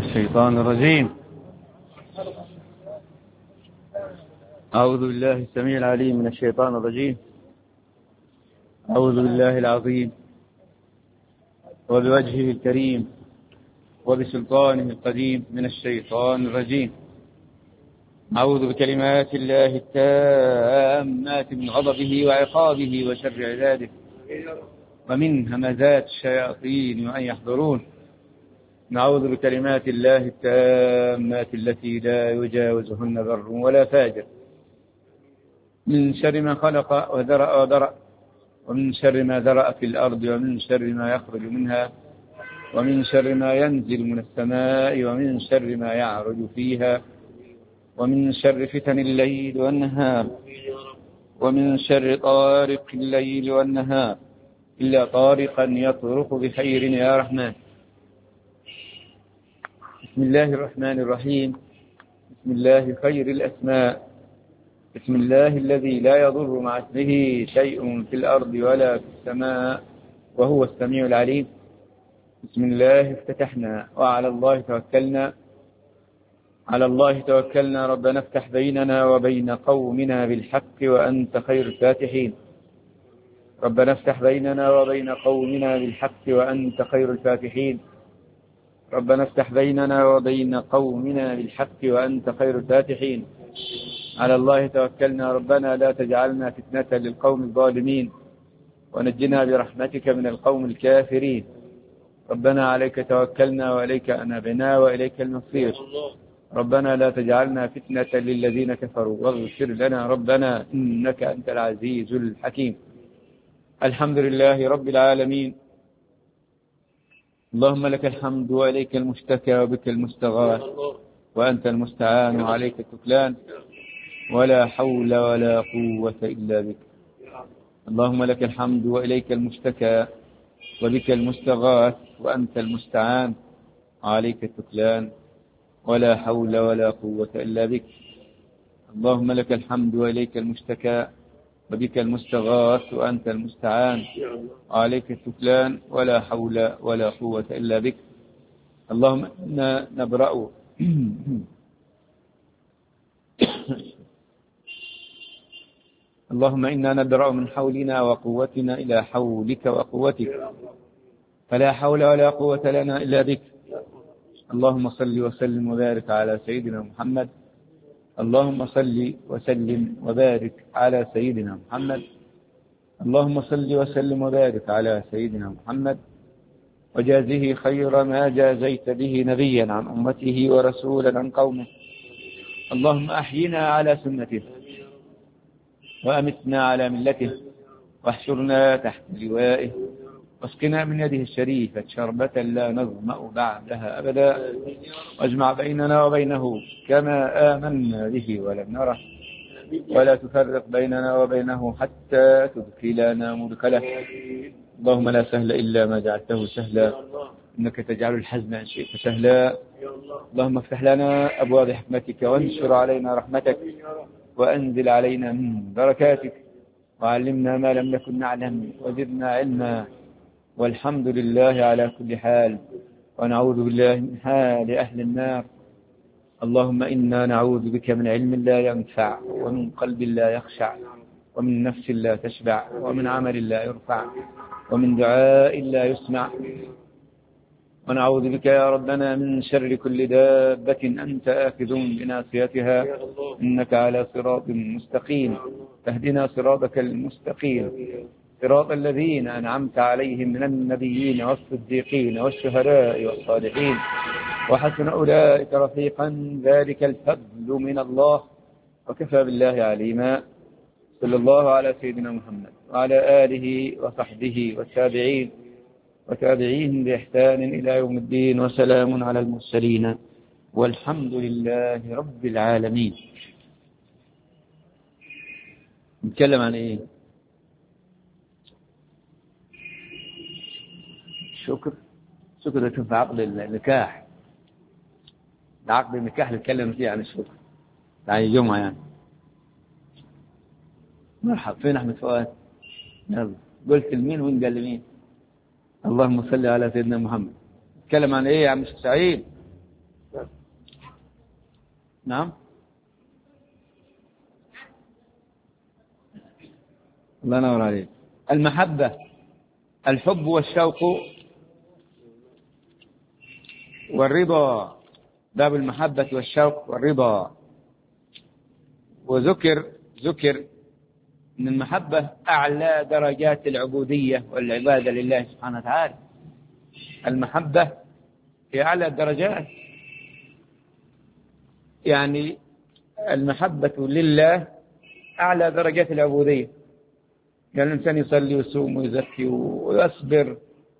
الشيطان الرجيم. أعوذ بالله السميع العليم من الشيطان الرجيم. أعوذ بالله العظيم وبوجهه الكريم وبسلطانه القديم من الشيطان الرجيم. أعوذ بكلمات الله التامات من غضبه وعقابه وشر عباده ومن همزات الشياطين وأن يحضرون. نعوذ بكلمات الله التامات التي لا يجاوزهن بر ولا فاجر من شر ما خلق وذرأ ومن شر ما ذرأ في الأرض ومن شر ما يخرج منها ومن شر ما ينزل من السماء ومن شر ما يعرج فيها ومن شر فتن الليل والنهار ومن شر طارق الليل والنهار إلا طارقا يطرق بخير يا رحمن. بسم الله الرحمن الرحيم. بسم الله خير الأسماء. بسم الله الذي لا يضر مع اسمه شيء في الأرض ولا في السماء وهو السميع العليم. بسم الله افتتحنا وعلى الله توكلنا. على الله توكلنا ربنا افتح بيننا وبين قومنا بالحق وأنت خير الفاتحين. ربنا افتح بيننا وبين قومنا بالحق وأنت خير الفاتحين. ربنا افتح بيننا وبين قومنا بالحق وأنت خير الفاتحين. على الله توكلنا ربنا لا تجعلنا فتنة للقوم الظالمين ونجنا برحمتك من القوم الكافرين. ربنا عليك توكلنا وإليك أنابنا وإليك المصير. ربنا لا تجعلنا فتنة للذين كفروا واغفر لنا ربنا إنك أنت العزيز الحكيم. الحمد لله رب العالمين. اللهم لك الحمد وإليك المشتكى وبك المستغاث وأنت المستعان وعليك التكلان ولا حول ولا قوة إلا بك. اللهم لك الحمد وإليك المشتكى وبك المستغاث وأنت المستعان وعليك التكلان ولا حول ولا قوة إلا بك. اللهم لك الحمد وإليك المشتكى وبك المستغاث وأنت المستعان وعليك التكلان ولا حول ولا قوة إلا بك. اللهم إنا نبرأ اللهم إنا نبرأ من حولنا وقوتنا إلى حولك وقوتك فلا حول ولا قوة لنا إلا بك. اللهم صل وسلم وبارك على سيدنا محمد. اللهم صل وسلم وبارك على سيدنا محمد. اللهم صل وسلم وبارك على سيدنا محمد وجازه خير ما جازيت به نبيا عن أمته ورسولا عن قومه. اللهم أحينا على سنته وأمتنا على ملته واحشرنا تحت لوائه واسقنا من يده الشريفة شربة لا نظمأ بعدها أبدا واجمع بيننا وبينه كما آمنا به ولم نره ولا تفرق بيننا وبينه حتى تدخلنا مدخله. اللهم لا سهل إلا ما جعلته سهلا إنك تجعل الحزن إن شئت سهلا. اللهم افتح لنا أبواب حكمتك وانشر علينا رحمتك وأنزل علينا من بركاتك وعلمنا ما لم نكن نعلم وزدنا علما. والحمد لله على كل حال ونعوذ بالله من حال أهل النار. اللهم إنا نعوذ بك من علم لا ينفع ومن قلب لا يخشع ومن نفس لا تشبع ومن عمل لا يرفع ومن دعاء لا يسمع. ونعوذ بك يا ربنا من شر كل دابة أنت آخذ بناصيتها إنك على صراط مستقيم. فاهدنا صراطك المستقيم صراط الذين أنعمت عليهم من النبيين والصديقين والشهداء والصالحين وحسن أولئك رفيقا ذلك الفضل من الله وكفى بالله عليما. صلى الله على سيدنا محمد وعلى آله وصحبه والتابعين وتابعيهم بإحسان إلى يوم الدين وسلام على المرسلين والحمد لله رب العالمين. نتكلم عن إيه؟ شكر ده في عقد النكاح. عقد النكاح اللي نتكلم فيه عن الشكر يعني الجمعة يعني. مرحب. فين أحمد فؤاد؟ يلا قلت لمين وين قال لمين؟ اللهم صل على سيدنا محمد. نتكلم عن ايه يا عم سعيد؟ نعم. الله ينور عليك. المحبة الحب والشوق والرضا، باب المحبة والشوق والرضا. وذكر أن المحبة أعلى درجات العبودية والعبادة لله سبحانه وتعالى. المحبة هي أعلى الدرجات، يعني المحبة لله أعلى درجات العبودية. يعني الإنسان يصلي ويصوم ويزكي ويصبر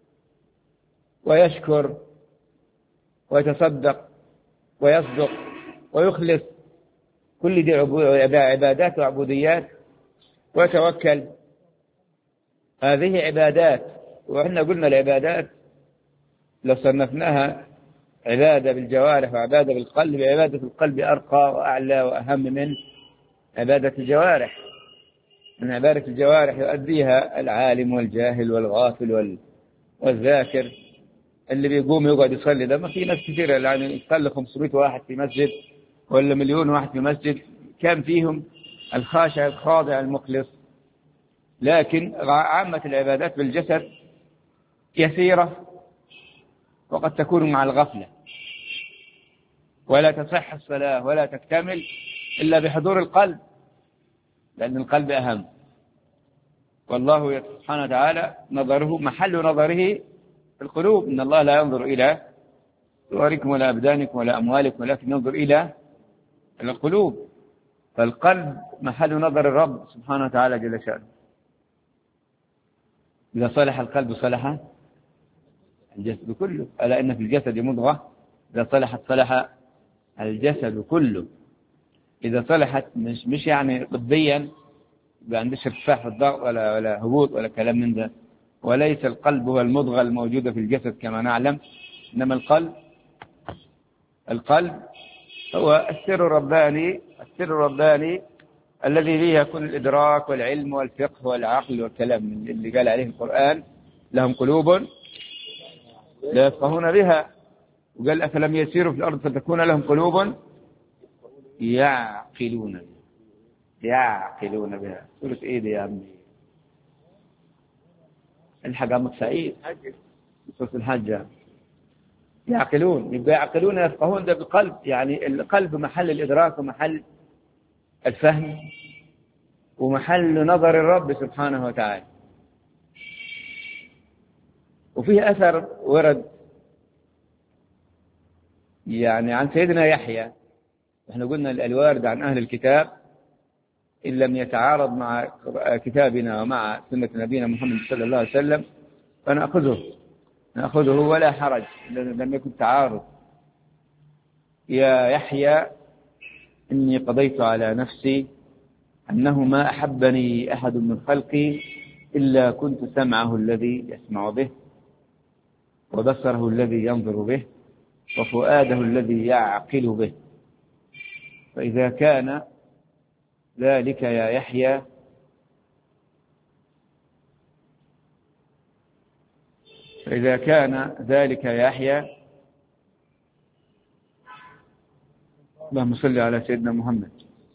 ويشكر ويتصدق ويصدق ويخلص، كل دي عبادات وعبوديات. ويتوكل، هذه عبادات. وإحنا قلنا العبادات لو صنفناها عبادة بالجوارح وعبادة بالقلب، عبادة القلب أرقى وأعلى وأهم من عبادة الجوارح. من عبادة الجوارح يؤديها العالم والجاهل والغافل والذاكر. اللي بيقوم يقعد يصلي ده، ما في ناس كثير يعني يصلي 500 واحد في مسجد ولا مليون واحد في مسجد، كان فيهم الخاشع الخاضع المخلص. لكن عامة العبادات بالجسد يسيرة، وقد تكون مع الغفلة، ولا تصح الصلاة ولا تكتمل إلا بحضور القلب، لأن القلب أهم. والله سبحانه وتعالى نظره محل نظره في القلوب. إن الله لا ينظر إلى صوركم ولا أبدانكم ولا أموالكم، ولكن ينظر إلى القلوب. فالقلب محل نظر الرب سبحانه وتعالى جل شأنه. إذا صلح القلب صلح الجسد كله. ألا إن في الجسد مضغة إذا صلحت صلح الجسد كله. إذا صلحت مش يعني طبيا ما عندش ارتفاع في الضغط ولا هبوط ولا كلام من ذا. وليس القلب هو المضغة الموجودة في الجسد كما نعلم، إنما القلب هو السر الرباني الذي فيه يكون الإدراك والعلم والفقه والعقل والكلام اللي قال عليه القرآن: لهم قلوب لا يفقهون بها. وقال: أفلم يسيروا في الأرض فتكون لهم قلوب يعقلون بها. سورة إيه دي يا عمي؟ الحق عمك سعيد، سورة الحج. يعقلون، يبقى يعقلون يفقهون ده بالقلب. يعني القلب محل الإدراك ومحل الفهم ومحل نظر الرب سبحانه وتعالى. وفيه أثر ورد يعني عن سيدنا يحيى. احنا قلنا الوارد عن أهل الكتاب إن لم يتعارض مع كتابنا ومع سنة نبينا محمد صلى الله عليه وسلم فنأخذه ولا حرج، لم يكن تعارض. يا يحيى إني قضيت على نفسي أنه ما أحبني أحد من خلقي إلا كنت سمعه الذي يسمع به، وبصره الذي ينظر به، وفؤاده الذي يعقل به. فإذا كان ذلك يا يحيى اللهم صل على سيدنا محمد.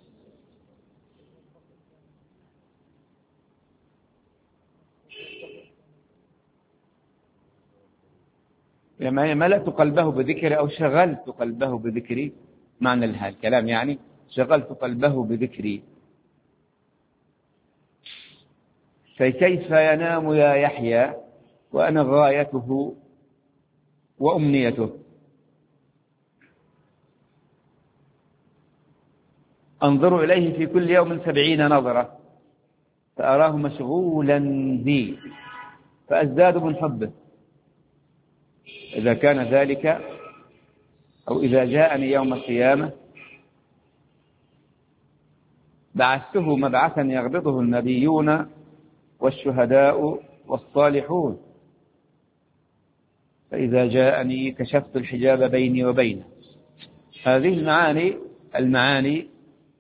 يعني ملأت قلبه بذكري أو شغلت قلبه بذكري، معنى الكلام يعني شغلت قلبه بذكري. فكيف ينام يا يحيى وأنا غايته وأمنيته؟ أنظر إليه في كل يوم 70 نظرة فأراه مشغولا بي فأزداد من حبه. إذا كان ذلك أو إذا جاءني يوم القيامة بعثته مبعثا يغبطه النبيون والشهداء والصالحون، فإذا جاءني كشفت الحجاب بيني وبينه. هذه المعاني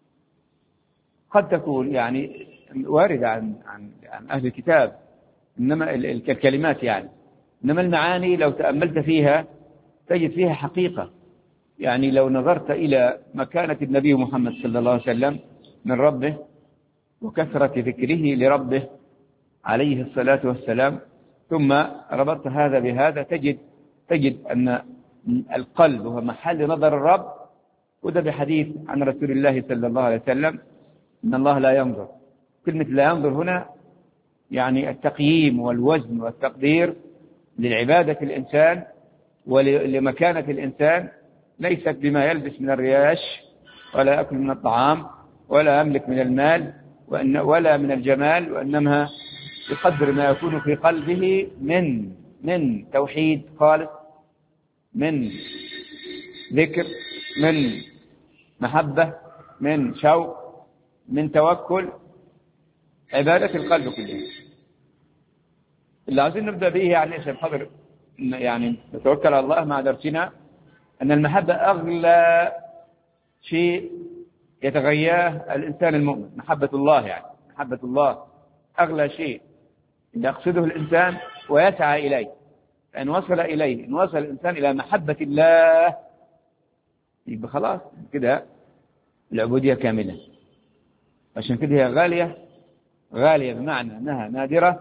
قد تكون يعني واردة عن أهل الكتاب، إنما الكلمات يعني، إنما المعاني لو تأملت فيها تجد فيها حقيقة. يعني لو نظرت إلى مكانة النبي محمد صلى الله عليه وسلم من ربه وكثرة ذكره لربه عليه الصلاة والسلام، ثم ربطت هذا بهذا، تجد أن القلب هو محل نظر الرب. وده بحديث عن رسول الله صلى الله عليه وسلم إن الله لا ينظر. كلمة لا ينظر هنا يعني التقييم والوزن والتقدير للعبادة الإنسان ولمكانة الإنسان، ليست بما يلبس من الرياش ولا يأكل من الطعام ولا يملك من المال ولا من الجمال، وإنما بقدر ما يكون في قلبه من توحيد خالص، من ذكر، من محبة، من شوق، من توكل، عبادة القلب كلها. اللي عايزين نبدأ به يعني عشان خاطر يعني نتوكل على الله مع درسنا، أن المحبة أغلى شيء يتغياه الإنسان المؤمن. محبة الله، يعني محبة الله أغلى شيء يقصده الإنسان ويسعى إليه. إن وصل إليه، إن وصل الإنسان إلى محبة الله، يبقى خلاص كده العبودية كاملة. عشان كده هي غالية بمعنى أنها نادرة،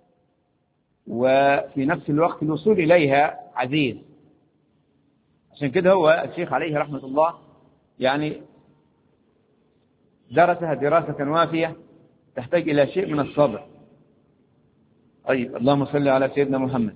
وفي نفس الوقت الوصول إليها عزيز. عشان كده هو الشيخ عليه رحمة الله يعني درسها دراسة وافية تحتاج إلى شيء من الصبر. طيب، اللهم صل على سيدنا محمد.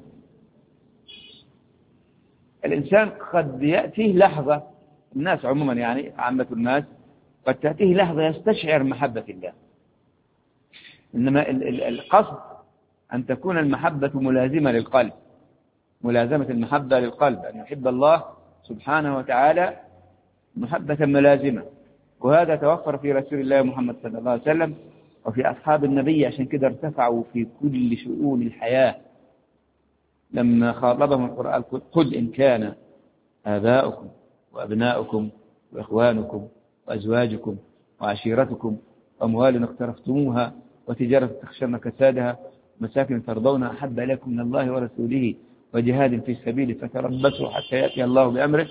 الإنسان قد يأتيه لحظة، الناس عموما يعني عامة الناس قد تأتيه لحظة يستشعر محبة الله، إنما القصد أن تكون المحبة ملازمة للقلب، ملازمة المحبة للقلب، أن يحب الله سبحانه وتعالى محبة ملازمة. وهذا توفر في رسول الله محمد صلى الله عليه وسلم وفي أصحاب النبي. عشان كده ارتفعوا في كل شؤون الحياة. لما خاطبهم القرآن قل إن كان آباؤكم وأبناؤكم وإخوانكم وأزواجكم وعشيرتكم وأموال اقترفتموها وتجارة تخشون كسادها مساكن ترضونها أحب إليكم من الله ورسوله وجهاد في سبيله فتربصوا حتى يأتي الله بأمره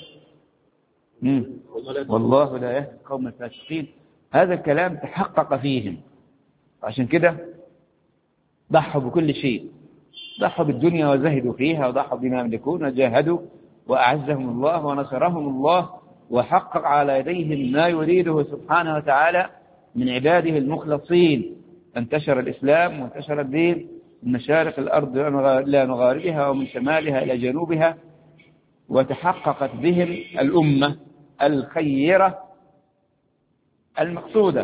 والله لا يهدي القوم الفاسقين. هذا الكلام تحقق فيهم، عشان كده ضحوا بكل شيء، ضحوا بالدنيا وزهدوا فيها، وضحوا بما يملكون وجاهدوا، وأعزهم الله ونصرهم الله، وحقق على يديهم ما يريده سبحانه وتعالى من عباده المخلصين. انتشر الإسلام وانتشر الدين من مشارق الأرض إلى مغاربها ومن شمالها إلى جنوبها، وتحققت بهم الأمة الخيرة المقصودة.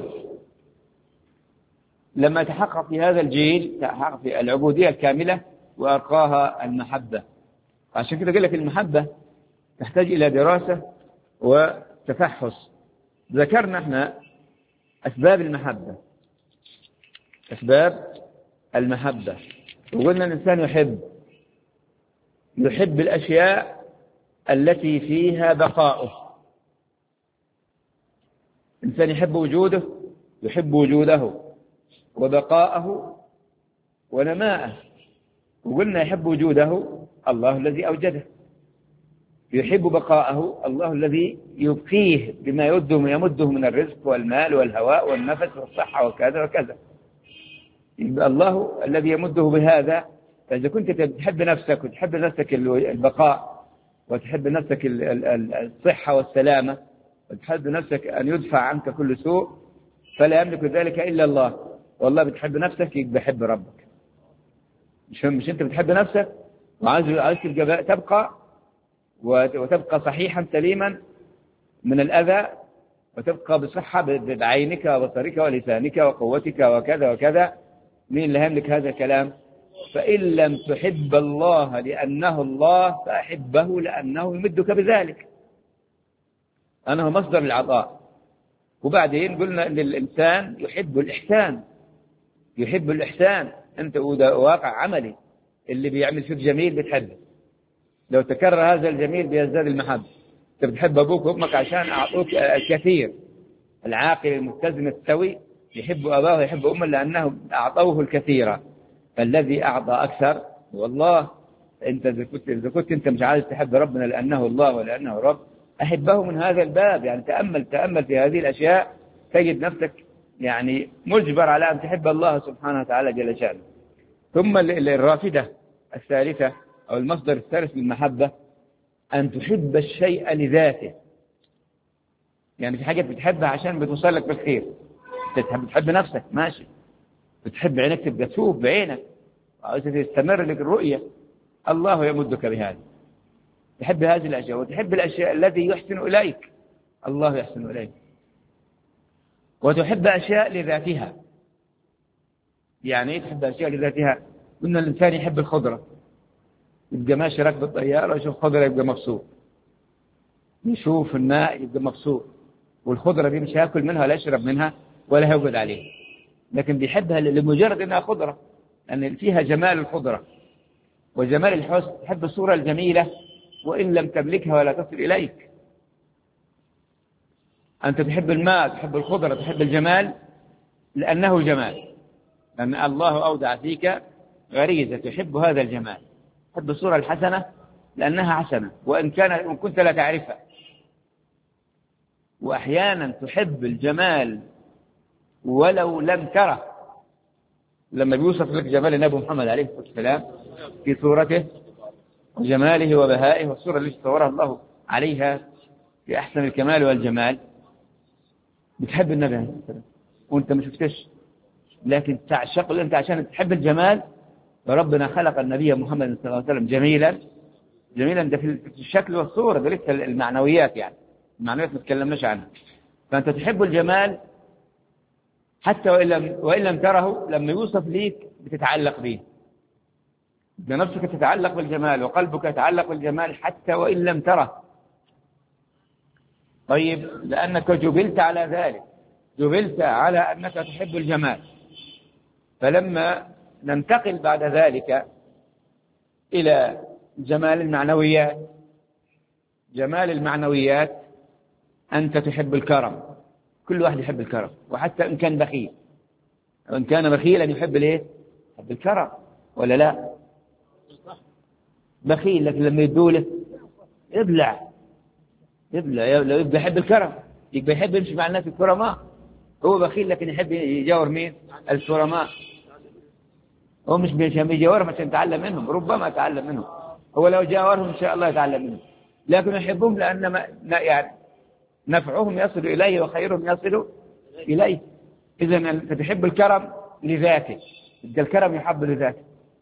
لما تحقق في هذا الجيل تحقق في العبودية الكاملة وأرقاها المحبة. عشان كده قال لك المحبة تحتاج إلى دراسة وتفحص. ذكرنا احنا أسباب المحبة، أسباب المحبة، وقلنا الإنسان يحب الأشياء التي فيها بقاؤه. الإنسان يحب وجوده، يحب وجوده وبقاءه ونماءه. وقلنا يحب وجوده الله الذي أوجده، يحب بقاءه الله الذي يبقيه بما يمده من الرزق والمال والهواء والنفس والصحة وكذا وكذا. يبقى الله الذي يمده بهذا. فإذا كنت تحب نفسك وتحب نفسك البقاء وتحب نفسك الصحة والسلامة وتحب نفسك أن يدفع عنك كل سوء، فلا يملك ذلك إلا الله. والله بتحب نفسك يبقى بحب ربك. مش أنت بتحب نفسك وعايز تبقى وتبقى صحيحا سليما من الأذى، وتبقى بصحة بعينك وبصرك ولسانك وقوتك وكذا وكذا. مين اللي يملك هذا الكلام؟ فإن لم تحب الله لأنه الله فأحبه لأنه يمدك بذلك، أنه مصدر العطاء. وبعدين قلنا أن الإنسان يحب الإحسان، يحب الإحسان. أنت واقع عملي، اللي بيعمل فيك جميل بتحبه، لو تكرر هذا الجميل بيزداد المحبة. أنت بتحب أبوك وأمك عشان أعطوك الكثير. العاقل المتزن السوي يحب أباه ويحب أمه لأنهم أعطوه الكثير، فالذي أعطى أكثر والله. أنت إذا كنت أنت مش عايز تحب ربنا لأنه الله ولأنه رب، أحبه من هذا الباب. يعني تأمل في هذه الأشياء تجد نفسك يعني مجبر على أن تحب الله سبحانه وتعالى جل شأنه. ثم الرافدة الثالثة أو المصدر الثالث للمحبة أن تحب الشيء لذاته. يعني في حاجة بتحبها عشان بتوصل لك بالخير، بتحب نفسك ماشي، بتحب عينك تبقى تشوف بعينك وعايز تستمر لك الرؤية، الله يمدك بهذا. تحب هذه الأشياء، وتحب الأشياء التي يحسن إليك، الله يحسن إليك. وتحب أشياء لذاتها. يعني إيه تحب أشياء لذاتها؟ قلنا الإنسان يحب الخضرة، يبقى ماشي راكب الطيارة يشوف خضرة يبقى مبسوط، يشوف الماء يبقى مبسوط، والخضرة دي مش هياكل منها ولا يشرب منها ولا هيوجد عليها، لكن بيحبها لمجرد أنها خضرة، لأن فيها جمال الخضرة وجمال الحسن. تحب الصورة الجميلة وإن لم تملكها ولا تصل إليك. أنت تحب الماء، تحب الخضرة، تحب الجمال لأنه جمال، لأن الله أودع فيك غريزة تحب هذا الجمال. تحب الصورة الحسنة لأنها حسنة وإن كنت لا تعرفها. وأحيانا تحب الجمال ولو لم تره. لما بيوصف لك جمال النبي محمد عليه الصلاة والسلام في صورته وجماله وبهائه، والصورة التي صورها الله عليها في أحسن الكمال والجمال، بتحب النبي عليه الصلاة والسلام وأنت ما شفتش، لكن تعشق أنت عشان تحب الجمال. فربنا خلق النبي محمد صلى الله عليه وسلم جميلا ده في الشكل والصورة، ده لسه المعنويات، يعني المعنويات ما تكلمناش عنها. فأنت تحب الجمال حتى وإن لم تره، لما يوصف ليك بتتعلق به، بنفسك تتعلق بالجمال وقلبك يتعلق بالجمال حتى وإن لم تره. طيب لأنك جبلت على ذلك، جبلت على أنك تحب الجمال. فلما ننتقل بعد ذلك إلى جمال المعنويات، أنت تحب الكرم. كل واحد يحب الكرم، وحتى إن كان بخيل، وإن كان بخيلا يحب الايه؟ يحب الكرم ولا لا؟ بخيل لكن لما يدوله يبلع لو يبقى يحب الكرم يبقى يحب يمشي مع الناس الكرماء. هو بخيل لكن يحب يجاور مين؟ الكرماء. هو مش بيجاورهم عشان يتعلم منهم، ربما يتعلم منهم، هو لو جاورهم إن شاء الله يتعلم منهم، لكن يحبهم لأن يعني نفعهم يصل إليه وخيرهم يصل إليه. إذن أنت تحب الكرم لذاته، يبقى الكرم يحب لذاته.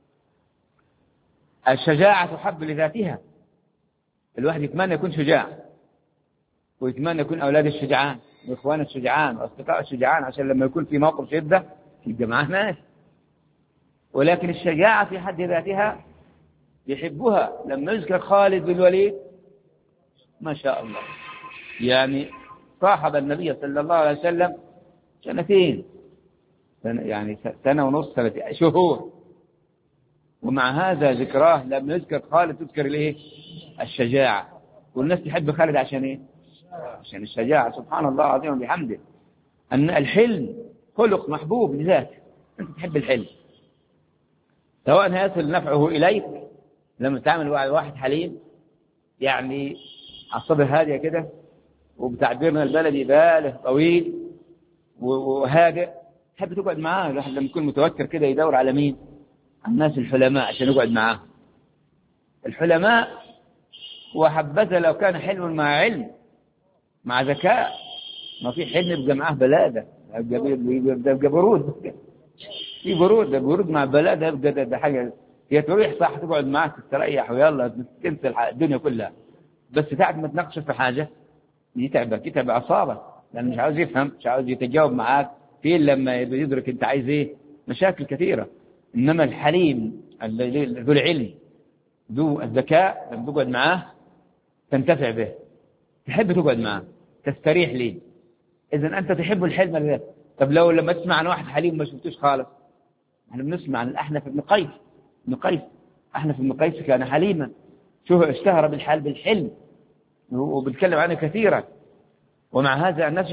الشجاعة تحب لذاتها. الواحد يتمنى يكون شجاع، ويتمنى يكون أولاد الشجعان وإخوان الشجعان وأصدقاء الشجعان، عشان لما يكون في موقف شدة يبقى معاه ناس. ولكن الشجاعة في حد ذاتها يحبها. لما يذكر خالد بن الوليد ما شاء الله، يعني صاحب النبي صلى الله عليه وسلم سنتين، يعني سنة ونص، شهور، ومع هذا ذكراه لما يذكر خالد تذكر الايه؟ الشجاعة. والناس تحب خالد عشان ايه؟ عشان الشجاعة. سبحان الله العظيم وبحمده، أن الحلم خلق محبوب لذاته. أنت تحب الحلم سواء هيصل نفعه إليك لما تعمل واحد حليم، يعني عصبه هادية كده، وبتعبيرنا البلدي باله طويل وهادئ، تحب تقعد معاه. الواحد لما يكون متوتر كده يدور على مين؟ الناس الحلماء عشان يقعد معاه. الحلماء، وحبذا لو كان حلم مع علم مع ذكاء. ما في حلم يبقى معاه بلادة، يبقى برود، في برود مع بلادة، يبقى ده حاجة هي تريح صح، تقعد معك تستريح ويلا تنسى الدنيا كلها. بس ساعة ما تناقش في حاجة يتعب أعصابك، لأنه مش عاوز يفهم، مش عاوز يتجاوب معاك في لما يدرك أنت عايز إيه. مشاكل كثيرة. إنما الحليم ذو العلم ذو الذكاء لما تقعد معاه تنتفع به، تحب تقعد معاه، تستريح ليه. إذن أنت تحب الحلم لذلك. طب لو لما تسمع عن واحد حليم ما شفتوش خالص، احنا بنسمع عن الأحنف بن قيس. أحنف بن قيس كان حليما، شو اشتهر بالحلم وبنتكلم عنه كثيرا. ومع هذا الناس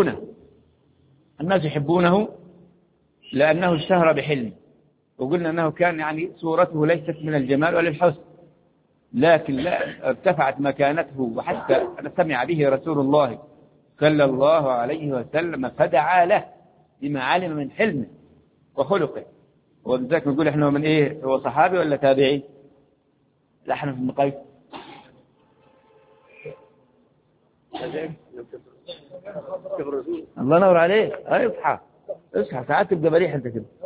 يحبونه لأنه اشتهر بحلم. وقلنا أنه كان يعني صورته ليست من الجمال ولا الحسن، لكن لا ارتفعت مكانته وحتى سمع به رسول الله صلى الله عليه وسلم فدعا له لما علم من حلمه وخلقه. وبذلك نقول احنا من ايه، هو صحابي ولا تابعي؟ لا احنا في النقاية. الله ينور عليك. اصحى اصحى ساعات تبقى بريح انت كده.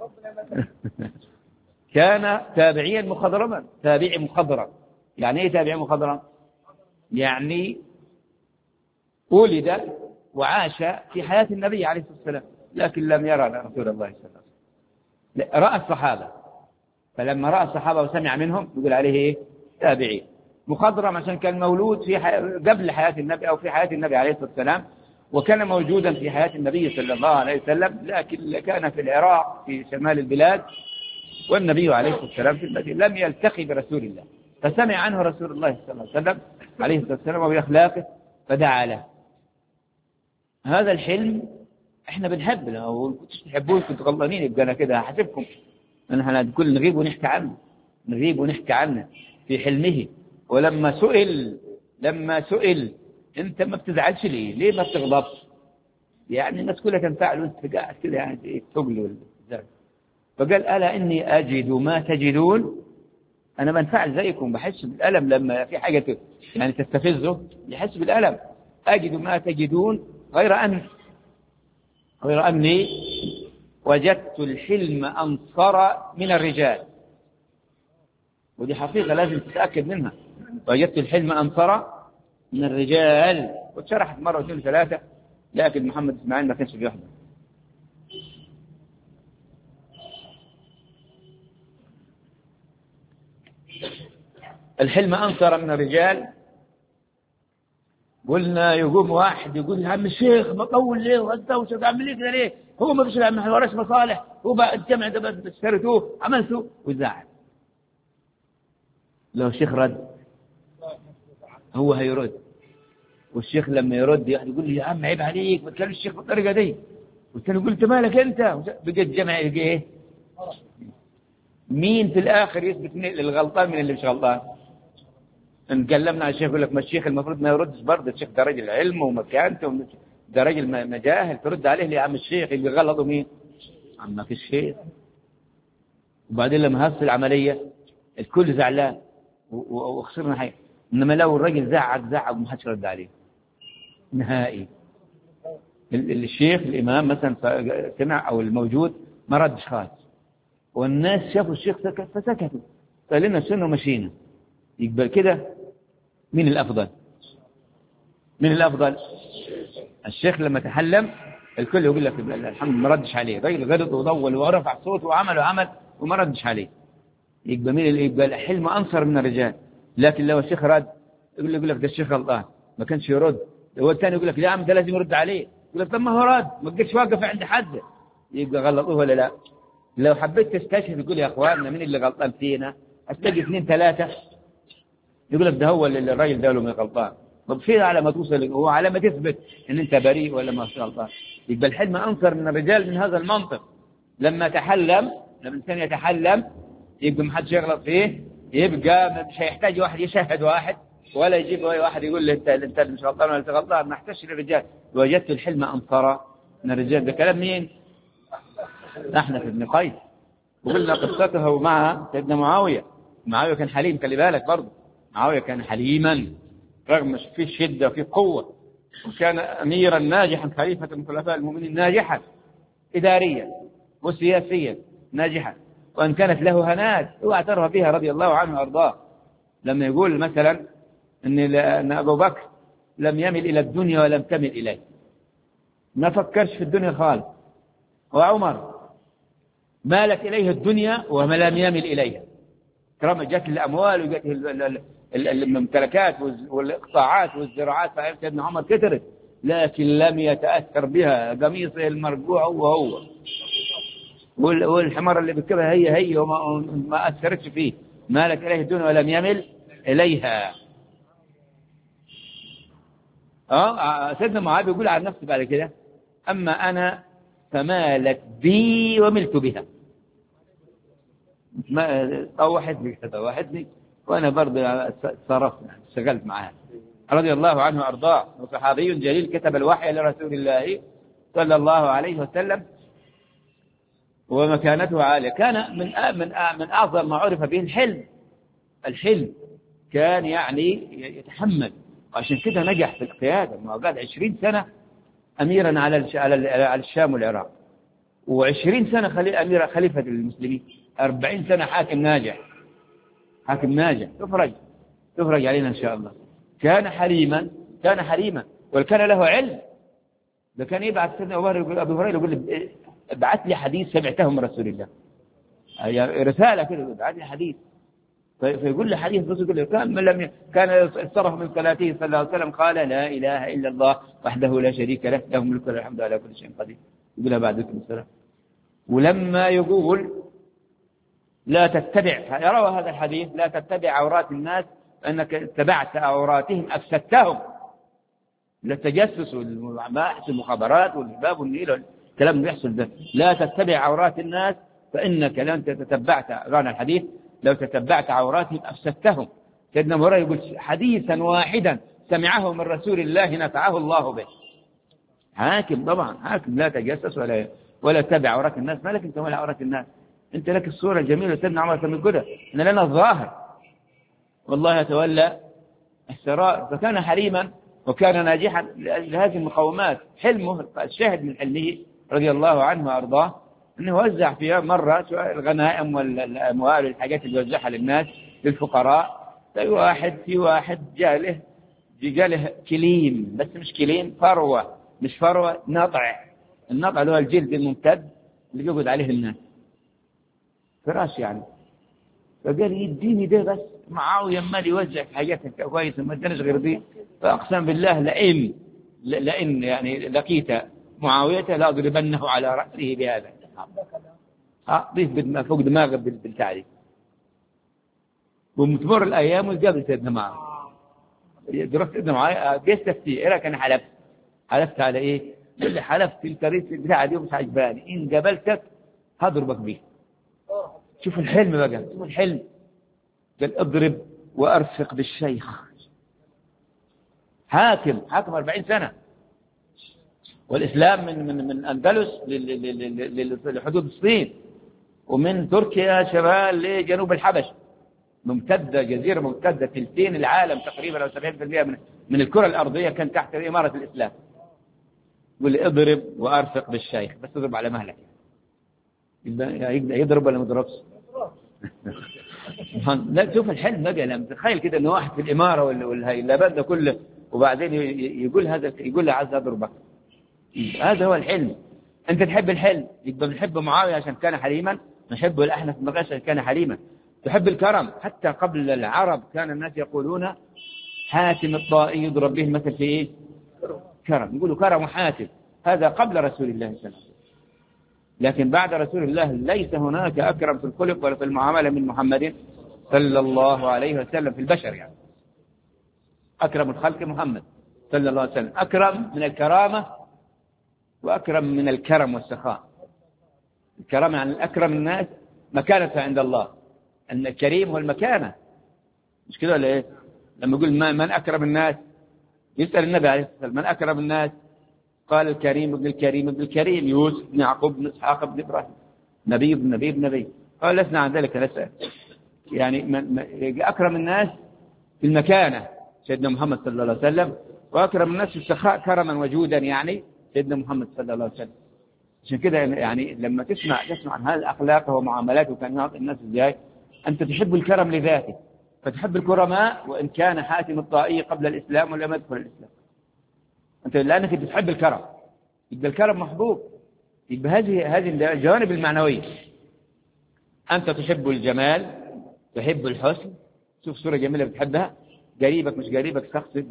كان تابعيا مخضرما، تابعي مخضرم. يعني ايه تابعي مخضرم؟ يعني ولد وعاش في حياة النبي عليه الصلاة والسلام لكن لم يرى رسول الله صلى الله عليه وسلم. رأى الصحابة، فلما رأى الصحابة وسمع منهم يقول عليه ايه؟ تابعي. مخضرم عشان كان مولود في قبل حياة النبي أو في حياة النبي عليه الصلاة والسلام، وكان موجودا في حياة النبي صلى الله عليه وسلم، لكن كان في العراق في شمال البلاد، والنبي عليه الصلاة والسلام في المدينة، لم يلتقي برسول الله، فسمع عنه رسول الله صلى الله عليه وسلم عليه الصلاة والسلام وبأخلاقه فدعا له. هذا الحلم احنا بنحب، لو كنتش تحبوه كنتوا غلطانين، يبقى انا كده هحاسبكم. احنا كل نغيب ونحكي عنه، نغيب ونحكي عنه في حلمه. ولما سئل انت ما بتزعلش ليه؟ ليه ما بتغضبش؟ يعني الناس كلها تنفعل وانت قاعد كده يعني تقول. فقال ألا إني أجد ما تجدون، أنا بنفعل زيكم، بحس بالألم لما في حاجة يعني تستفزه يحس بالألم. أجد ما تجدون غير أني وجدت الحلم أنصر من الرجال. ودي حقيقة لازم تتأكد منها. وجدت الحلم أنصر من الرجال، واتشرحت مرة واثنين ثلاثة، لكن محمد إسماعيل ما كانش بيحضر. الحلم أنصر من الرجال. قلنا يقوم واحد يقول يا عم الشيخ ما طول ليه وانت وش تعمل ليه كده ليه؟ هو ما فيش ما وراش مصالح، هو بقى الجمع ده بس اشتريتوه عملتوا وزعل. لو الشيخ رد هو هيرد، والشيخ لما يرد يقول لي يا عم عيب عليك ما تكلمش الشيخ بالطريقه دي، والثاني يقول انت مالك انت، بقى الجمع يجي ايه؟ مين في الاخر يثبت للغلطان من اللي مش غلطان؟ نكلمنا على الشيخ يقول لك ما الشيخ المفروض ما يردش برضه، الشيخ ده راجل علم ومكانته، ده راجل مجاهل، ترد عليه ليه يا عم الشيخ؟ اللي غلطه مين؟ عمك الشيخ. وبعدين لما هصل العمليه الكل زعلان وخسرنا حاجه. انما لو الراجل زعق وما حدش رد عليه نهائي، الشيخ الامام مثلا سمع او الموجود ما ردش خالص، والناس شافوا الشيخ سكت فسكتوا، قال لنا سنه ومشينا. يقبل كده مين الأفضل؟ من الأفضل؟ الشيخ لما تحلم الكل يقول لك الحمد ما ردش عليه، الراجل غلط وضول ورفع صوته وعمل وما ردش عليه. يبقى مين اللي يبقى الحلم أنصر من الرجال. لكن لو الشيخ رد يقول لك ده الشيخ غلطان ما كانش يرد، هو الثاني يقول لك لا عم ده لازم يرد عليه، يقول لك طب ما هو رد ما تجيش واقف عند حد، يبقى غلطوه ولا لا؟ لو حبيت تستشهد تقول يا اخواننا مين اللي غلطان فينا، استجي 2 3 يقول لك ده هو اللي الراجل ده له من غلطان. طب فين على ما توصل هو على ما تثبت ان انت بريء ولا ما غلطان؟ يبقى الحلم انصر من الرجال من هذا المنطق. لما الانسان يتحلم يبقى ما حدش يغلط فيه، يبقى مش هيحتاج واحد يشهد واحد ولا يجيب واحد يقول له انت مش غلطان ولا انت غلطان، ما احتاجش للرجال. وجدت الحلم انصر من الرجال. ده كلام مين؟ احنا في ابن قيس. وقلنا قصته مع سيدنا معاوية كان حليم، خلي بالك برضه معاوية كان حليما رغم في شدة وفي قوة، وكان أميرا ناجحا خليفة من خلفاء المؤمنين ناجحا إداريا وسياسيا ناجحا. وأن كانت له هنات واعترف بها رضي الله عنه وأرضاه، لما يقول مثلا أن أبو بكر لم يمل إلى الدنيا ولم تمل إليه، ما فكرش في الدنيا خالص. وعمر مالت إليه الدنيا وما لم يمل إليها، كرامة جات الأموال وجات الممتلكات والإقطاعات والزراعات في سيدنا عمر كثرت، لكن لم يتأثر بها. قميصه المرقوع هو والحمار اللي بكبها هي وما أثرتش فيه. مالت إليه الدنيا ولم يمل إليها. سيدنا معاذ يقول عن نفسه بعد كده أما أنا فمالت بي وملت بها. ما طوحتني وأنا برضه صرفت اشتغلت معها رضي الله عنه وأرضاه. وصحابي جليل كتب الوحي لرسول الله صلى الله عليه وسلم ومكانته عالية. كان من أعظم ما عرف به الحلم كان يعني يتحمل، عشان كده نجح في القيادة. ما قعد 20 سنة أميرا على الشام والعراق، و20 سنة خليفة المسلمين، 40 سنة حاكم ناجح. تفرج علينا إن شاء الله. كان حليما وكان له علم. ده كان يبعث سيدنا أبو هريرة يقول لي ابعث لي حديث سمعته من رسول الله، رسالة كده ابعث لي حديث. فيقول لي حديث بس يقول لي كان الصرف من صلاته صلى الله عليه وسلم قال لا إله إلا الله وحده لا شريك له له الملك وله الحمد على كل شيء قدير، يقولها بعد ذكر الصلاة. ولما يقول لا تتبع، يروى هذا الحديث لا تتبع عورات الناس فإنك اتبعت عوراتهم أفسدتهم. للتجسس والبحث المخابرات والباب والنيل الكلام اللي بيحصل ده، لا تتبع عورات الناس فإنك لن تتبعت غانا الحديث لو تتبعت عوراتهم أفسدتهم. سيدنا أبو هريرة يقول حديثا واحدا سمعه من رسول الله نفعه الله به. حاكم طبعا، حاكم لا تجسس ولا تتبع عورات الناس. ما لك انت ولا عورات الناس؟ انت لك الصورة الجميلة سيدنا عمر من كده، ان لنا الظاهر والله يتولى السرائر. فكان حليما وكان ناجحا لهذه المقومات. حلمه الشاهد من حلمه رضي الله عنه وأرضاه أنه وزع فيها مرة الغنائم والأموال والحاجات اللي وزعها للناس للفقراء. في واحد جاله كليم، بس مش كليم، فروة نطع. النطع اللي هو الجلد الممتد اللي يقعد عليه الناس، فراش يعني. فقال يديني ده بس. معاوية مال يوزع حاجات كويسة ما ادانيش غير دي. فأقسم بالله لئن يعني لقيت معاوية لأضربنه على رأسه بهذا. ضيف فوق دماغه بالتعريف. ومتمر الأيام وقابل سيدنا معاوية. درست سيدنا معاوية بيستفتي إيه رأيك؟ أنا حلفت على إيه؟ قال لي حلفت الكريس بتاع دي ومش عجباني، إن قبلتك هضربك بيه. شوف الحلم بقى، شوف الحلم. قال اضرب وأرفق بالشيخ. حاكم 40 سنة، والإسلام من أندلس لحدود الصين، ومن تركيا شمال لجنوب الحبش، ممتدة جزيرة ممتدة ثلثين العالم تقريبا أو 70% من الكرة الأرضية كان تحت إمارة الإسلام. يقول لي اضرب وأرفق بالشيخ، بس اضرب على مهلك. يضرب ولا ما يضربش؟ لا شوف الحلم بقى. لما تخيل كده انه واحد في الإمارة واللابد ده كله، وبعدين يقول له عايز اضربك. هذا هو الحلم. انت تحب الحلم، يبقى بنحب معاوية عشان كان حليما، نحبه الأحنف بن قيس عشان كان حليما. تحب الكرم، حتى قبل العرب كان الناس يقولون حاتم الطائي يضرب به المثل في ايه؟ كرم. يقولوا كرم وحاتم، هذا قبل رسول الله صلى الله عليه وسلم. لكن بعد رسول الله ليس هناك أكرم في الخلق ولا في المعاملة من محمد صلى الله عليه وسلم في البشر. يعني أكرم الخلق محمد صلى الله عليه وسلم، أكرم من الكرامة وأكرم من الكرم والسخاء. الكرامة يعني أكرم الناس مكانة عند الله، أن الكريم هو المكانة، مش كده ولا إيه؟ لما يقول من أكرم الناس، يسأل النبي عليه الصلاة والسلام من أكرم الناس؟ قال الكريم ابن الكريم ابن الكريم، يوسف بن يعقوب بن إسحاق بن إبراهيم، نبي ابن نبي ابن نبي. قال لسنا عن ذلك نسأل. يعني أكرم الناس في المكانة سيدنا محمد صلى الله عليه وسلم، وأكرم الناس في السخاء كرما وجودا يعني سيدنا محمد صلى الله عليه وسلم. عشان كده يعني لما تسمع عن هذه الأخلاق ومعاملاته وكان يعطي الناس إزاي، أنت تحب الكرم لذاته، فتحب الكرماء وإن كان حاتم الطائي قبل الإسلام ولم يدخل الإسلام. أنت لأنك بتحب الكرم، يبقى الكرم محبوب. يبقى هذه الجوانب المعنوية. أنت تحب الجمال، تحب الحسن. شوف صورة جميلة بتحبها، قريبك مش قريبك،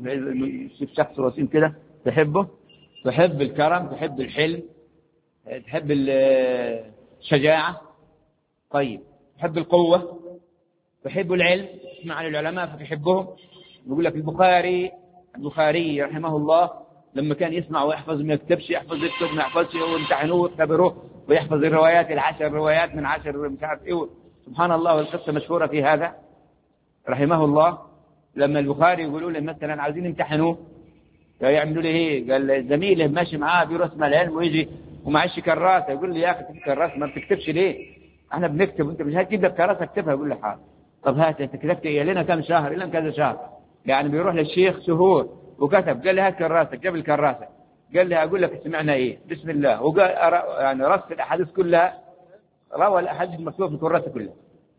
شخص وسيم كده تحبه. تحب الكرم، تحب الحلم، تحب الشجاعة. طيب تحب القوة، تحب العلم، تسمع عن العلماء فتحبهم. يقول لك البخاري رحمه الله لما كان يسمع ويحفظ ما يكتبش، يحفظ يكتب ما يحفظش، ويمتحنوه ويختبروه ويحفظ الروايات 10 روايات من 10 مش عارف ايه. سبحان الله، والقصة مشهورة في هذا. رحمه الله لما البخاري يقولوا له مثلا عايزين يمتحنوه يعملوا له ايه؟ قال زميله ماشي معاه بيرسم العلم ويجي ومعيش كراسه، يقول لي يا اخي تكتب كراسه ما بتكتبش ليه؟ احنا بنكتب وانت مش هتجيب لك كراسه اكتبها. يقول لي حاضر. طب هات انت كتبت ايه؟ لنا كم شهر؟ لنا كذا شهر. يعني بيروح للشيخ شهور وكتب. قال لي هات كراسه، جاب الكراسه قال لي اقول لك سمعنا ايه؟ بسم الله. وقال يعني رص الاحاديث كلها، روى الاحاديث المكتوبه في الكراسه كلها.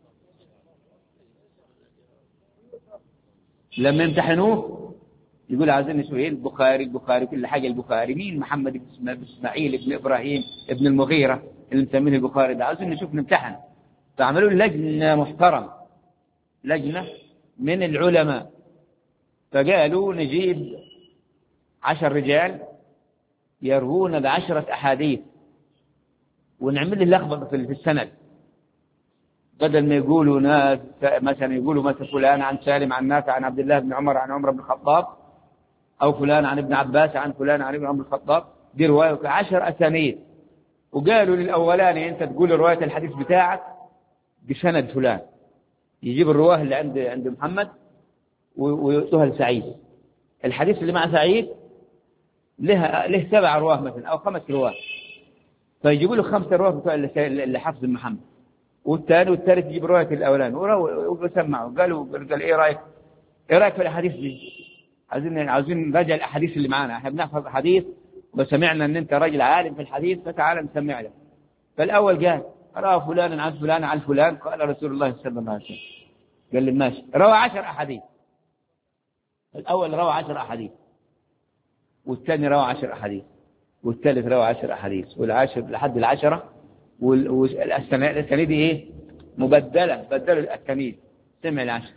لما يمتحنوه يقول عايزين نشوف ايه؟ البخاري كل حاجه البخاري. مين؟ محمد بن اسماعيل بن ابراهيم ابن المغيره اللي مسميه البخاري ده، عايزين نشوف نمتحن. فعملوا لجنه محترمه، لجنه من العلماء، فقالوا نجيب 10 رجال يروون ب10 أحاديث ونعمل له لخبطه في السند، بدل ما يقولوا ناس مثلا يقولوا مثلا فلان عن سالم عن نافع عن عبد الله بن عمر عن عمر بن الخطاب، أو فلان عن ابن عباس عن فلان عن ابن عمر الخطاب. دي رواية 10 أسانيد. وقالوا للأولاني أنت تقول رواية الحديث بتاعك بسند فلان، يجيب الرواه اللي عند محمد ويؤتوها لسعيد. الحديث اللي مع سعيد له 7 رواه مثلا أو 5 رواه، فيجيبوا له 5 رواه بتوع اللي حفظ محمد، والثاني والثالث يجيب رواية الأولاني وسمعوا. قال إيه رأيك؟ إيه رأيك في الأحاديث دي؟ عاوزين نراجع الأحاديث اللي معانا، احنا بنحفظ حديث وسمعنا ان انت راجل عالم في الحديث فتعال نسمع لك. فالأول قال روى فلان عن فلان عن فلان قال رسول الله صلى الله عليه وسلم. قال لي ماشي. روى 10 أحاديث. الأول روى 10 أحاديث، والثاني روى 10 أحاديث، والثالث روى 10 أحاديث، والعاشر لحد 10. والأسانيد إيه؟ مبدلة، بدلوا الأسانيد. سمع 10.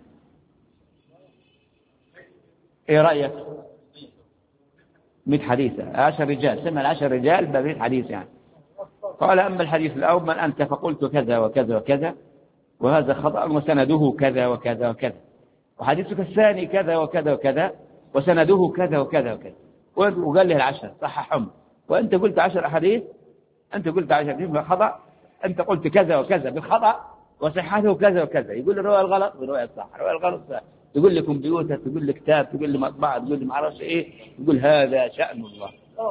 إيه رأيك؟ 100 حديثة، 10 رجال، سمع 10 رجال ب100 حديث يعني. قال أما الحديث الأول من أنت فقلت كذا وكذا وكذا وهذا خطأ وسنده كذا وكذا وكذا، وحديثك الثاني كذا وكذا وكذا وسنده كذا وكذا وكذا. وقال له 10 صححهم. وأنت قلت 10 أحاديث، أنت قلت 10 حديث بالخطأ، أنت قلت كذا وكذا بالخطأ وصحته كذا وكذا. يقول له رواه الغلط ورواية الصح، رواه الغلط صح. تقول لي كمبيوتر، تقول لي كتاب، تقول لي مطبعة، تقول لي ما اعرفش ايه، تقول هذا شأن الله،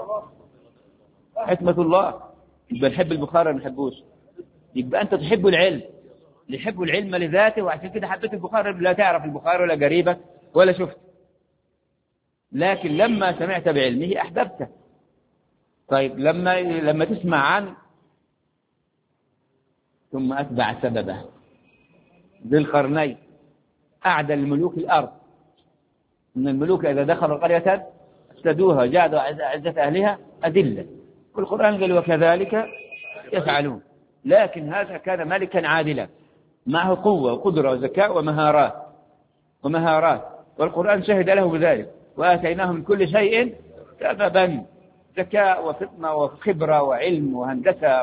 حكمة الله. يبقى نحب البخاري ما نحبوش؟ يبقى أنت تحب العلم، اللي يحب العلم لذاته، وعشان كده حبيت البخاري. لا تعرف البخاري ولا قريبك ولا شفت، لكن لما سمعت بعلمه أحببته. طيب لما تسمع عن ثم أتبع سببه. ذي القرنين أعدى الملوك الأرض، إن الملوك إذا دخلوا قرية افسدوها جعلوا عزة أهلها أذلة، والقرآن قال وكذلك يفعلون. لكن هذا كان ملكا عادلا معه قوة وقدرة وذكاء ومهارات، والقرآن شهد له بذلك. وآتيناه من كل شيء سببا، ذكاء وفطنة وخبرة وعلم وهندسة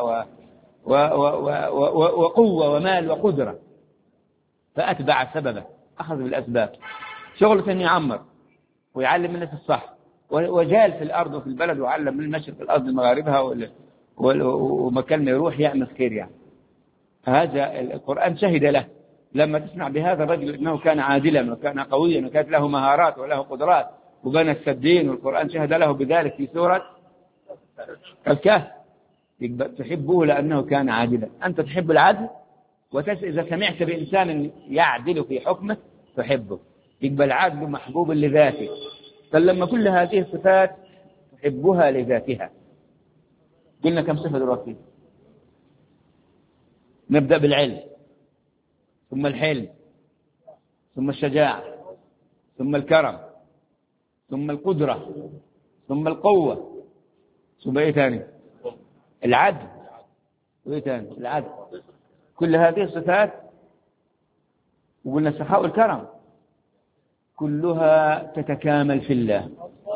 وقوة ومال وقدرة. فأتبع سببه، أخذ بالأسباب. شغلة أن يعمر ويعلم الناس الصح، وجال في الأرض وفي البلد وعلم من المشرق الأرض مغاربها ومكان ما يروح يعمل خير يعني. هذا القرآن شهد له. لما تسمع بهذا الرجل إنه كان عادلا وكان قويا وكانت له مهارات وله قدرات وبنى السدين، والقرآن شهد له بذلك في سورة الكهف، تحبه لأنه كان عادلا. أنت تحب العدل، إذا سمعت بإنسان يعدل في حكمه تحبه، يبقى العدل محبوب لذاته. فلما كل هذه الصفات تحبها لذاتها. قلنا كم صفة دلوقتي؟ نبدأ بالعلم، ثم الحلم، ثم الشجاعة، ثم الكرم، ثم القدرة، ثم القوة، ثم ايه ثاني؟ العدل. وايه ثاني؟ العدل. كل هذه الصفات، وقلنا السخاء والكرم، كلها تتكامل في الله.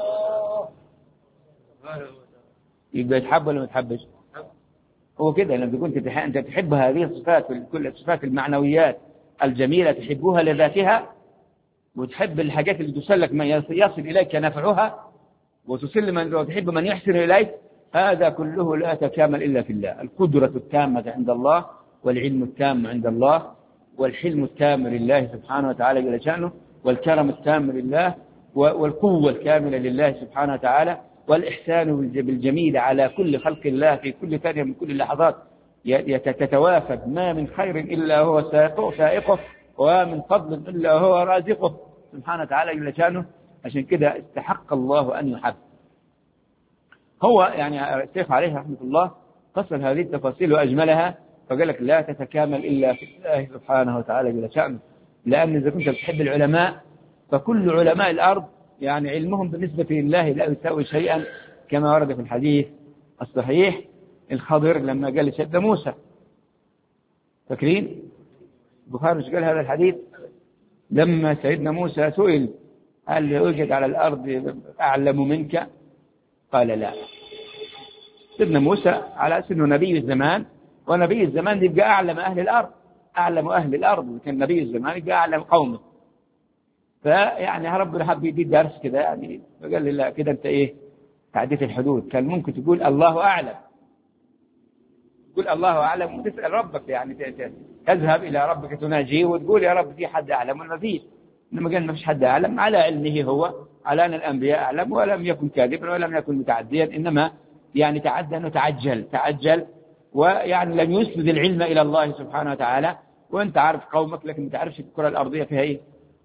يبقى يتحب ولا ما يتحبش؟ هو كده لما تكون أنت تحب هذه الصفات، كل الصفات المعنويات الجميلة تحبها لذاتها، وتحب الحاجات اللي تسلك من يصل إليك نفعها، وتحب من يحسن إليك. هذا كله لا يتكامل إلا في الله. القدرة التامة عند الله، والعلم التام عند الله، والحلم التام لله سبحانه وتعالى جل شأنه، والكرم التام لله، والقوة الكاملة لله سبحانه وتعالى، والإحسان بالجميل على كل خلق الله في كل ثانية من كل اللحظات، تتوافد ما من خير إلا هو سائقه، ومن فضل إلا هو رازقه سبحانه وتعالى جل شأنه. عشان كده استحق الله أن يحب. هو يعني الشيخ عليه رحمة الله فصل هذه التفاصيل وأجملها، فقال لك لا تتكامل إلا في الله سبحانه وتعالى جل شأنه. لأن إذا كنت بتحب العلماء فكل علماء الأرض يعني علمهم بالنسبة لله لا يساوي شيئا، كما ورد في الحديث الصحيح الخضر لما قال لسيدنا موسى، فاكرين البخاري مش قال هذا الحديث؟ لما سيدنا موسى سئل هل يوجد على الأرض أعلم منك؟ قال لا. سيدنا موسى على أنه نبي الزمان، ونبي الزمان يبقى أعلم أهل الأرض، أعلم أهل الأرض، وكان نبي الزمان يبقى أعلم قومه. فيعني ربنا حب يدي درس كده يعني، فقال لي لا كده أنت إيه تعديت الحدود. كان ممكن تقول الله أعلم، تقول الله أعلم وتسأل ربك، يعني تذهب إلى ربك تناجيه وتقول يا رب في حد أعلم ولا فيه. إنما قال ما فيش حد أعلم، على علمه هو، على أن الأنبياء أعلم، ولم يكن كاذبا ولم يكن متعديا، إنما يعني تعدى أنه تعجل ويعني لم يسند العلم إلى الله سبحانه وتعالى. وأنت عارف قومك لكن ما تعرفش الكرة الأرضية فيها إيه.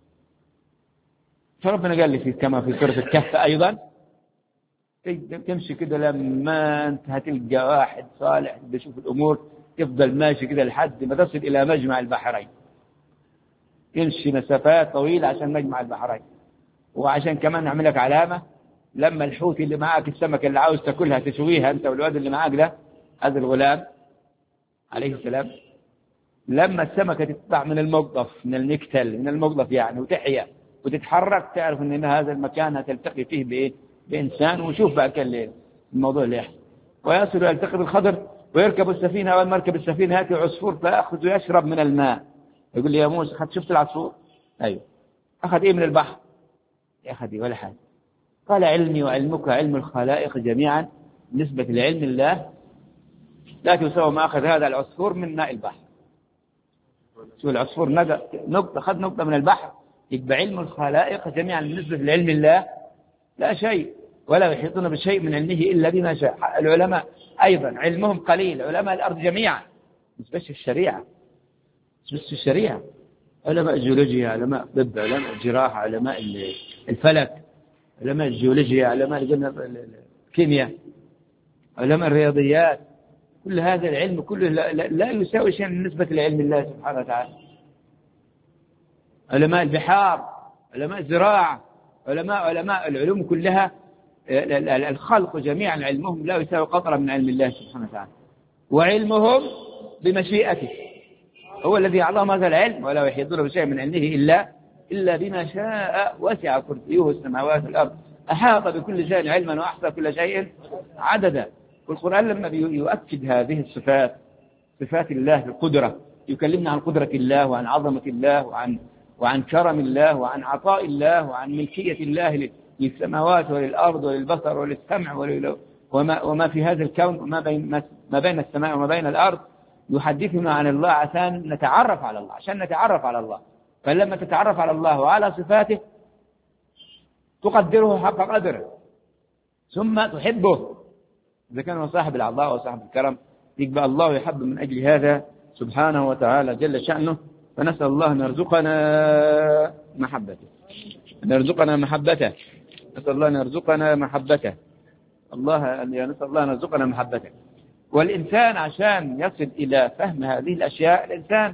فربنا قال لي في كما في سورة الكهف أيضا تمشي كده لما أنت هتلقى واحد صالح بيشوف الأمور يفضل ماشي كده لحد ما تصل إلى مجمع البحرين، يمشي مسافات طويلة عشان مجمع البحرين. وعشان كمان نعمل لك علامة، لما الحوت اللي معاك السمكة اللي عاوز تاكلها تشويها أنت والواد اللي معاك ده، هذا الغلام عليه السلام، لما السمكة تطلع من المقطف من المكتل من المقطف يعني وتحيا وتتحرك، تعرف ان هذا المكان هتلتقي فيه بايه؟ بإنسان. وشوف بقى كان الموضوع اللي يحصل. ويصل يلتقي بالخضر ويركب السفينة، أول ما يركب السفينة يأتي عصفور فيأخذ ويشرب من الماء. يقول لي يا موسى شفت العصفور؟ أيوه. أخذ إيه من البحر؟ أخذ إيه ولا حاجة. قال علمي وعلمك علم الخلائق جميعا نسبة لعلم الله لا تساوي ما أخذ هذا العصفور من ماء البحر. شو العصفور نقطة أخذ نقطة من البحر، يبقى علم الخلائق جميعا بالنسبة لعلم الله لا شيء، ولا يحيطون بشيء من علمه إلا بما شاء. العلماء أيضا علمهم قليل، علماء الأرض جميعا، مش بس الشريعة، مش بس الشريعة، علماء الجيولوجيا، علماء الطب، علماء الجراحة، علماء الفلك، علماء الجيولوجيا، علماء الكيمياء، علماء الرياضيات، كل هذا العلم كله لا يساوي شيء بالنسبة لعلم الله سبحانه وتعالى. علماء البحار، علماء الزراعة، علماء العلوم كلها، الخلق جميعا علمهم لا يساوي قطرة من علم الله سبحانه وتعالى. وعلمهم بمشيئته، هو الذي أعطاهم هذا العلم، ولا يحيطون بشيء من علمه إلا بما شاء، وسع كرسيه السماوات والأرض، أحاط بكل شيء علما وأحصى كل شيء عددا. والقرآن لما يؤكد هذه الصفات، صفات الله في القدرة، يكلمنا عن قدرة الله وعن عظمة الله وعن كرم الله وعن عطاء الله وعن ملكية الله للسماوات وللأرض وللبصر وللسمع وما في هذا الكون وما ما بين السماء وما بين الأرض، يحدثنا عن الله عشان نتعرف على الله، عشان نتعرف على الله. فلما تتعرف على الله وعلى صفاته تقدره حق قدره، ثم تحبه إذا كان هو صاحب العطاء وصاحب الكرم، يقبل الله يحب من أجل هذا سبحانه وتعالى جل شأنه. فنسأل الله أن يرزقنا محبته، أن يرزقنا محبته، نسأل الله أن يرزقنا محبته، نسأل الله أن يرزقنا محبته. والإنسان عشان يصل إلى فهم هذه الأشياء، الإنسان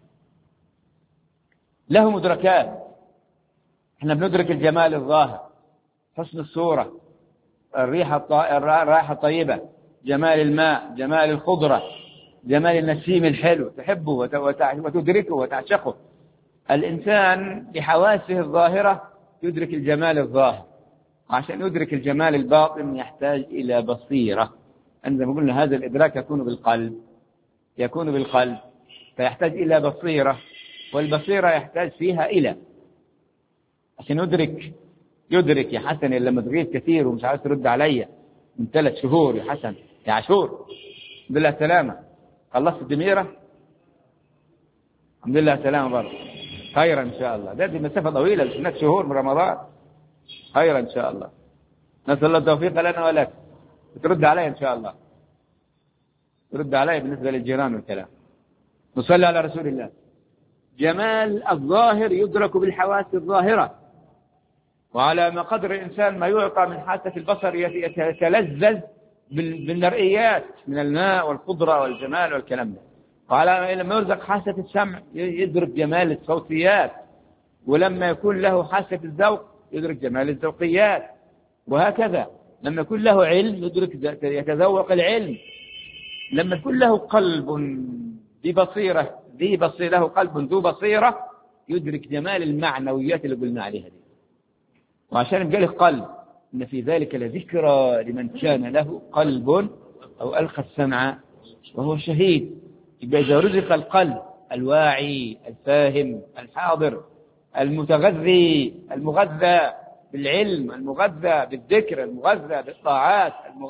له مدركات. احنا بندرك الجمال الظاهر، حسن الصورة، الرائحة الطيبة، جمال الماء، جمال الخضرة، جمال النسيم الحلو، تحبه وتدركه وتعشقه. الإنسان بحواسه الظاهرة يدرك الجمال الظاهر، وعشان يدرك الجمال الباطن يحتاج إلى بصيرة. عندما قلنا هذا الإدراك يكون بالقلب، فيحتاج إلى بصيرة، والبصيرة يحتاج فيها إلى عشان يدرك يا حسن. لما تغيب كثير ومش عايز ترد عليا من 3 شهور يا حسن يا عاشور بالله سلامة، خلصت الدميرة؟ الحمد لله سلام برضه. خيرا إن شاء الله. ده دي مسافة طويلة، مش هناك شهور من رمضان. خيرا إن شاء الله. نسأل الله التوفيق لنا ولك. ترد علي إن شاء الله. ترد علي بالنسبة للجيران والكلام. نصلي على رسول الله. جمال الظاهر يدرك بالحواس الظاهرة، وعلى ما قدر الإنسان ما يعطى من حاسة البصر يتلذذ بالمرئيات من الماء والخضرة والجمال والكلام ده. وعلى لما يرزق حاسة السمع يدرك جمال الصوتيات، ولما يكون له حاسة الذوق يدرك جمال الذوقيات، وهكذا. لما يكون له علم يتذوق العلم. لما يكون له قلب ببصيرة له قلب ذو بصيرة يدرك جمال المعنويات اللي قلنا عليها دي. وعشان يبقى له قلب، إن في ذلك لذكرى لمن كان له قلب أو ألقى السمع وهو شهيد. يبقى إذا رزق القلب الواعي الفاهم الحاضر المتغذي المغذى بالعلم المغذى بالذكر المغذى بالطاعات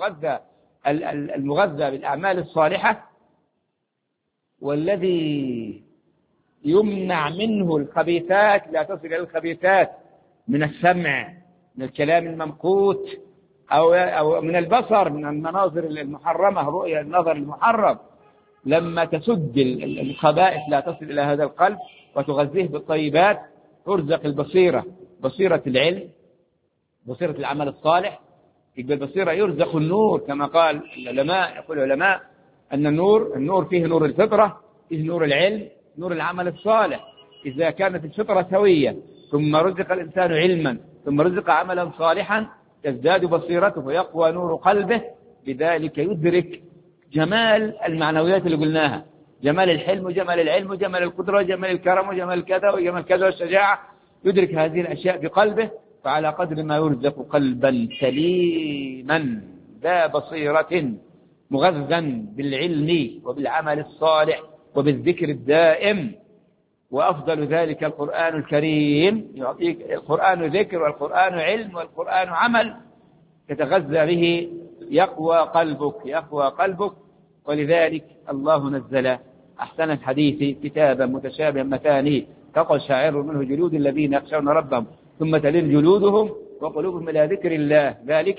المغذى بالأعمال الصالحة، والذي يمنع منه الخبيثات لا تصل إلى الخبيثات من السمع من الكلام الممقوت أو من البصر من المناظر المحرمة رؤية النظر المحرم. لما تسد الخبائث لا تصل إلى هذا القلب وتغذيه بالطيبات ترزق البصيرة، بصيرة العلم بصيرة العمل الصالح. يبقى البصيرة يرزق النور كما قال العلماء. يقول العلماء أن النور فيه نور الفطرة، فيه نور العلم، نور العمل الصالح. إذا كانت الفطرة سوية ثم رزق الإنسان علما ثم رزق عملا صالحا تزداد بصيرته ويقوى نور قلبه، بذلك يدرك جمال المعنويات اللي قلناها، جمال الحلم وجمال العلم وجمال القدرة وجمال الكرم وجمال كذا وجمال كذا والشجاعة. يدرك هذه الأشياء بقلبه، فعلى قدر ما يرزق قلبا سليما ذا بصيرة مغذا بالعلم وبالعمل الصالح وبالذكر الدائم. وأفضل ذلك القرآن الكريم، يعطيك القرآن ذكر والقرآن علم والقرآن عمل تتغذى به يقوى قلبك. ولذلك الله نزل أحسن الحديث كتابا متشابها مثاني تقشعر منه جلود الذين يخشون ربهم ثم تلين جلودهم وقلوبهم إلى ذكر الله، ذلك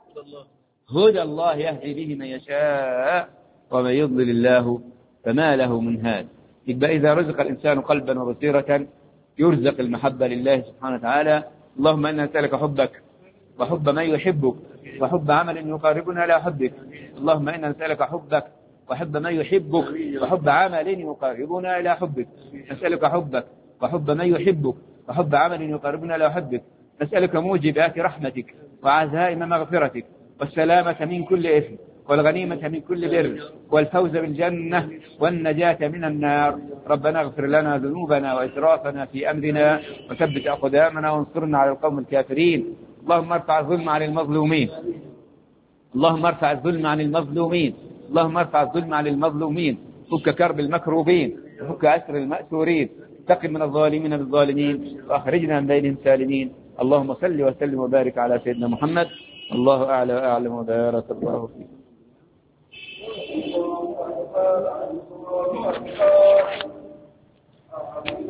هدى الله يهدي به من يشاء ومن يضلل الله فما له من هاد. يبقى إذا رزق الإنسان قلبا وبصيرة يرزق المحبة لله سبحانه وتعالى. اللهم إنا نسألك حبك وحب من يحبك وحب عمل يقاربنا إلى حبك. اللهم إنا نسألك حبك وحب من يحبك وحب عمل يقاربنا إلى حبك. نسألك حبك وحب من يحبك وحب عمل يقاربنا إلى حبك. نسألك موجبات رحمتك وعزائم مغفرتك والسلامة من كل إثم والغنيمة من كل بر والفوز بالجنة والنجاة من النار. ربنا اغفر لنا ذنوبنا وإسرافنا في أمرنا وثبت أقدامنا وانصرنا على القوم الكافرين. اللهم ارفع الظلم عن المظلومين، اللهم ارفع الظلم عن المظلومين، اللهم ارفع الظلم عن المظلومين. فك كرب المكروبين وفك أسر المأسورين. انتقم من الظالمين بالظالمين وأخرجنا من بينهم سالمين. اللهم صل وسلم وبارك على سيدنا محمد. الله أعلى وأعلم وبارك الله فيك.